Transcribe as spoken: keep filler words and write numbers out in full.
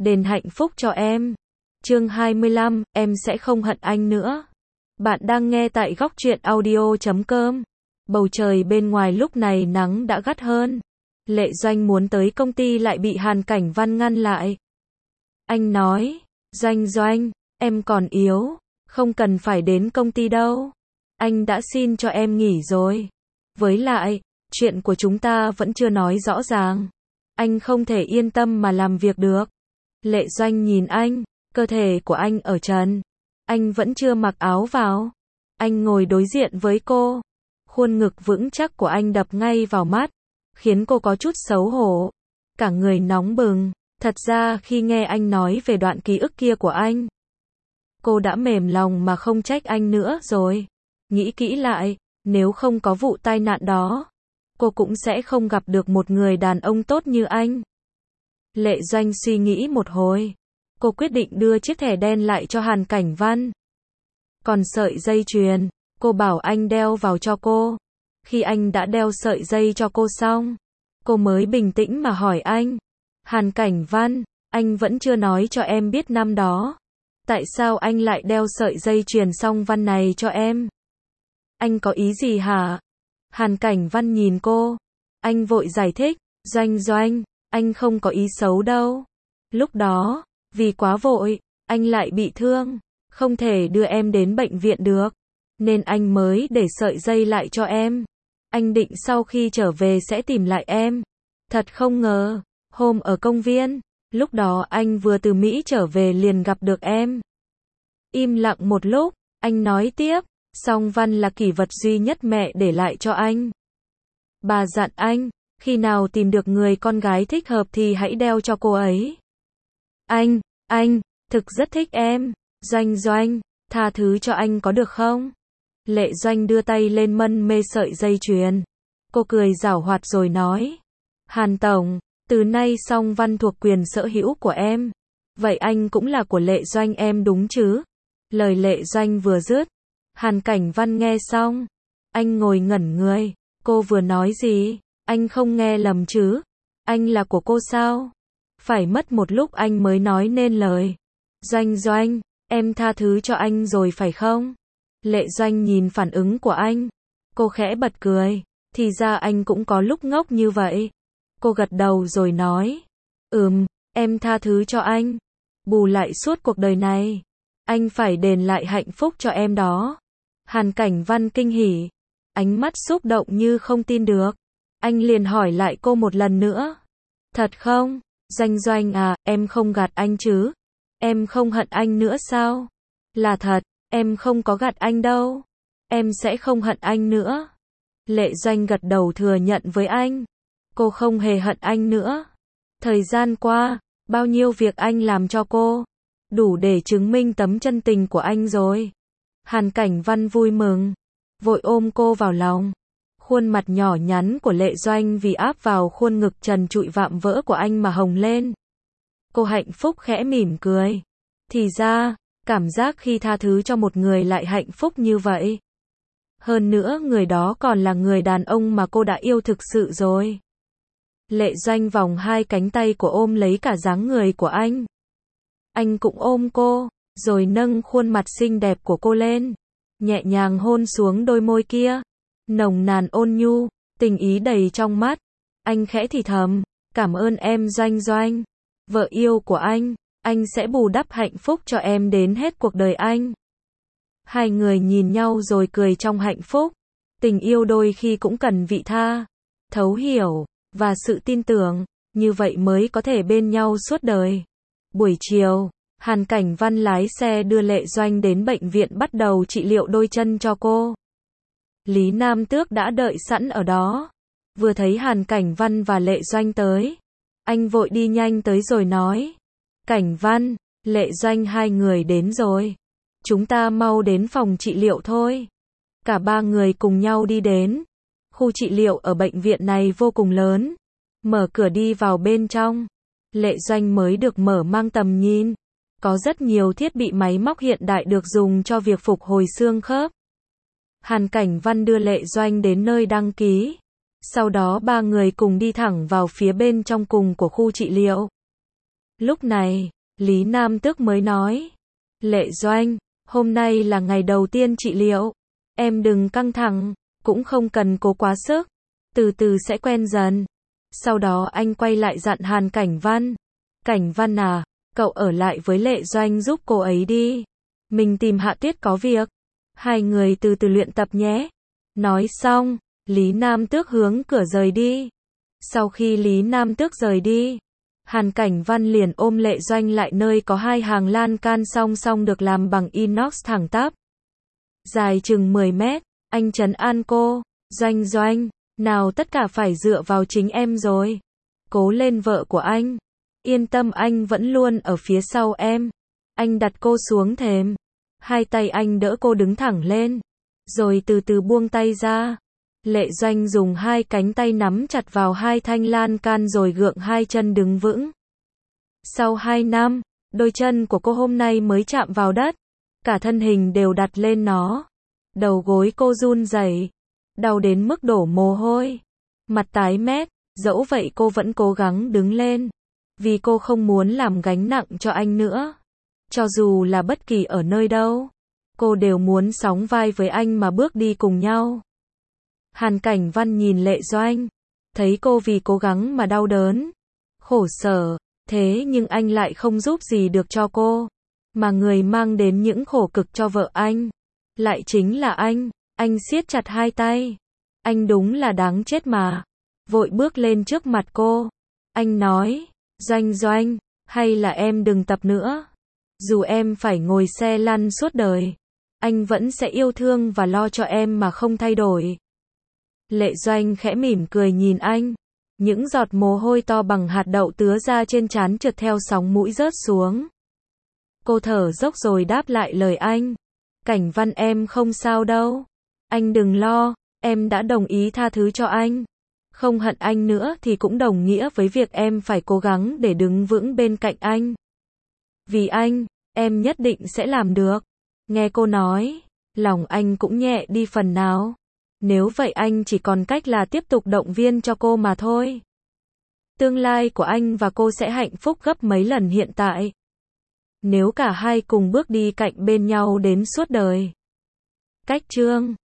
đền hạnh phúc cho em. Chương hai mươi lăm, em sẽ không hận anh nữa. Bạn đang nghe tại góc truyện audio chấm com. Bầu trời bên ngoài lúc này nắng đã gắt hơn. Lệ Doanh muốn tới công ty lại bị Hàn Cảnh Văn ngăn lại. Anh nói, Doanh Doanh, em còn yếu, không cần phải đến công ty đâu. Anh đã xin cho em nghỉ rồi. Với lại, chuyện của chúng ta vẫn chưa nói rõ ràng. Anh không thể yên tâm mà làm việc được. Lệ Doanh nhìn anh, cơ thể của anh ở trần. Anh vẫn chưa mặc áo vào. Anh ngồi đối diện với cô. Khuôn ngực vững chắc của anh đập ngay vào mắt, khiến cô có chút xấu hổ. Cả người nóng bừng. Thật ra khi nghe anh nói về đoạn ký ức kia của anh, cô đã mềm lòng mà không trách anh nữa rồi. Nghĩ kỹ lại, nếu không có vụ tai nạn đó, cô cũng sẽ không gặp được một người đàn ông tốt như anh. Lệ Doanh suy nghĩ một hồi. Cô quyết định đưa chiếc thẻ đen lại cho Hàn Cảnh Văn. Còn sợi dây chuyền, cô bảo anh đeo vào cho cô. Khi anh đã đeo sợi dây cho cô xong, cô mới bình tĩnh mà hỏi anh. Hàn Cảnh Văn, anh vẫn chưa nói cho em biết năm đó. Tại sao anh lại đeo sợi dây chuyền song văn này cho em? Anh có ý gì hả? Hàn Cảnh Văn nhìn cô. Anh vội giải thích. Doanh Doanh, anh không có ý xấu đâu. Lúc đó, vì quá vội, anh lại bị thương, không thể đưa em đến bệnh viện được, nên anh mới để sợi dây lại cho em. Anh định sau khi trở về sẽ tìm lại em. Thật không ngờ, hôm ở công viên, lúc đó anh vừa từ Mỹ trở về liền gặp được em. Im lặng một lúc, anh nói tiếp, song văn là kỷ vật duy nhất mẹ để lại cho anh. Bà dặn anh, khi nào tìm được người con gái thích hợp thì hãy đeo cho cô ấy. Anh, anh, thực rất thích em. Doanh Doanh, tha thứ cho anh có được không? Lệ Doanh đưa tay lên mân mê sợi dây chuyền. Cô cười giảo hoạt rồi nói. Hàn Tổng, từ nay song văn thuộc quyền sở hữu của em. Vậy anh cũng là của Lệ Doanh em đúng chứ? Lời Lệ Doanh vừa dứt, Hàn Cảnh Văn nghe xong. Anh ngồi ngẩn người. Cô vừa nói gì? Anh không nghe lầm chứ? Anh là của cô sao? Phải mất một lúc anh mới nói nên lời. Doanh Doanh, em tha thứ cho anh rồi phải không? Lệ Doanh nhìn phản ứng của anh. Cô khẽ bật cười. Thì ra anh cũng có lúc ngốc như vậy. Cô gật đầu rồi nói. Ừm, em tha thứ cho anh. Bù lại suốt cuộc đời này, anh phải đền lại hạnh phúc cho em đó. Hàn Cảnh Văn kinh hỉ. Ánh mắt xúc động như không tin được. Anh liền hỏi lại cô một lần nữa. Thật không? Doanh Doanh à, em không gạt anh chứ? Em không hận anh nữa sao? Là thật, em không có gạt anh đâu. Em sẽ không hận anh nữa. Lệ Doanh gật đầu thừa nhận với anh. Cô không hề hận anh nữa. Thời gian qua, bao nhiêu việc anh làm cho cô, đủ để chứng minh tấm chân tình của anh rồi. Hàn Cảnh Văn vui mừng, vội ôm cô vào lòng. Khuôn mặt nhỏ nhắn của Lệ Doanh vì áp vào khuôn ngực trần trụi vạm vỡ của anh mà hồng lên. Cô hạnh phúc khẽ mỉm cười. Thì ra, cảm giác khi tha thứ cho một người lại hạnh phúc như vậy. Hơn nữa người đó còn là người đàn ông mà cô đã yêu thực sự rồi. Lệ Doanh vòng hai cánh tay của ôm lấy cả dáng người của anh. Anh cũng ôm cô, rồi nâng khuôn mặt xinh đẹp của cô lên, nhẹ nhàng hôn xuống đôi môi kia. Nồng nàn ôn nhu, tình ý đầy trong mắt. Anh khẽ thì thầm, cảm ơn em Doanh Doanh, vợ yêu của anh. Anh sẽ bù đắp hạnh phúc cho em đến hết cuộc đời anh. Hai người nhìn nhau rồi cười trong hạnh phúc. Tình yêu đôi khi cũng cần vị tha, thấu hiểu, và sự tin tưởng. Như vậy mới có thể bên nhau suốt đời. Buổi chiều, Hàn Cảnh Văn lái xe đưa Lệ Doanh đến bệnh viện bắt đầu trị liệu đôi chân cho cô. Lý Nam Tước đã đợi sẵn ở đó. Vừa thấy Hàn Cảnh Văn và Lệ Doanh tới, anh vội đi nhanh tới rồi nói. Cảnh Văn, Lệ Doanh hai người đến rồi. Chúng ta mau đến phòng trị liệu thôi. Cả ba người cùng nhau đi đến. Khu trị liệu ở bệnh viện này vô cùng lớn. Mở cửa đi vào bên trong. Lệ Doanh mới được mở mang tầm nhìn. Có rất nhiều thiết bị máy móc hiện đại được dùng cho việc phục hồi xương khớp. Hàn Cảnh Văn đưa Lệ Doanh đến nơi đăng ký. Sau đó ba người cùng đi thẳng vào phía bên trong cùng của khu trị liệu. Lúc này, Lý Nam Tước mới nói. Lệ Doanh, hôm nay là ngày đầu tiên trị liệu. Em đừng căng thẳng, cũng không cần cố quá sức. Từ từ sẽ quen dần. Sau đó anh quay lại dặn Hàn Cảnh Văn. Cảnh Văn à, cậu ở lại với Lệ Doanh giúp cô ấy đi. Mình tìm Hạ Tuyết có việc. Hai người từ từ luyện tập nhé. Nói xong, Lý Nam Tước hướng cửa rời đi. Sau khi Lý Nam Tước rời đi, Hàn Cảnh Văn liền ôm Lệ Doanh lại nơi có hai hàng lan can song song được làm bằng inox thẳng tắp. Dài chừng mười mét, anh trấn an cô. Doanh Doanh, nào tất cả phải dựa vào chính em rồi. Cố lên vợ của anh. Yên tâm anh vẫn luôn ở phía sau em. Anh đặt cô xuống thềm. Hai tay anh đỡ cô đứng thẳng lên. Rồi từ từ buông tay ra. Lệ Doanh dùng hai cánh tay nắm chặt vào hai thanh lan can rồi gượng hai chân đứng vững. Sau hai năm, đôi chân của cô hôm nay mới chạm vào đất. Cả thân hình đều đặt lên nó. Đầu gối cô run rẩy, đau đến mức đổ mồ hôi. Mặt tái mét, dẫu vậy cô vẫn cố gắng đứng lên. Vì cô không muốn làm gánh nặng cho anh nữa. Cho dù là bất kỳ ở nơi đâu, cô đều muốn sóng vai với anh mà bước đi cùng nhau. Hàn Cảnh Văn nhìn Lệ Doanh, thấy cô vì cố gắng mà đau đớn, khổ sở, thế nhưng anh lại không giúp gì được cho cô, mà người mang đến những khổ cực cho vợ anh, lại chính là anh. Anh siết chặt hai tay, anh đúng là đáng chết mà. Vội bước lên trước mặt cô, anh nói, Doanh Doanh, hay là em đừng tập nữa. Dù em phải ngồi xe lăn suốt đời, anh vẫn sẽ yêu thương và lo cho em mà không thay đổi. Lệ Doanh khẽ mỉm cười nhìn anh. Những giọt mồ hôi to bằng hạt đậu tứa ra trên trán trượt theo sóng mũi rớt xuống. Cô thở dốc rồi đáp lại lời anh. Cảnh Văn em không sao đâu. Anh đừng lo, em đã đồng ý tha thứ cho anh. Không hận anh nữa thì cũng đồng nghĩa với việc em phải cố gắng để đứng vững bên cạnh anh. Vì anh, em nhất định sẽ làm được. Nghe cô nói, lòng anh cũng nhẹ đi phần nào. Nếu vậy anh chỉ còn cách là tiếp tục động viên cho cô mà thôi. Tương lai của anh và cô sẽ hạnh phúc gấp mấy lần hiện tại. Nếu cả hai cùng bước đi cạnh bên nhau đến suốt đời. Cách chương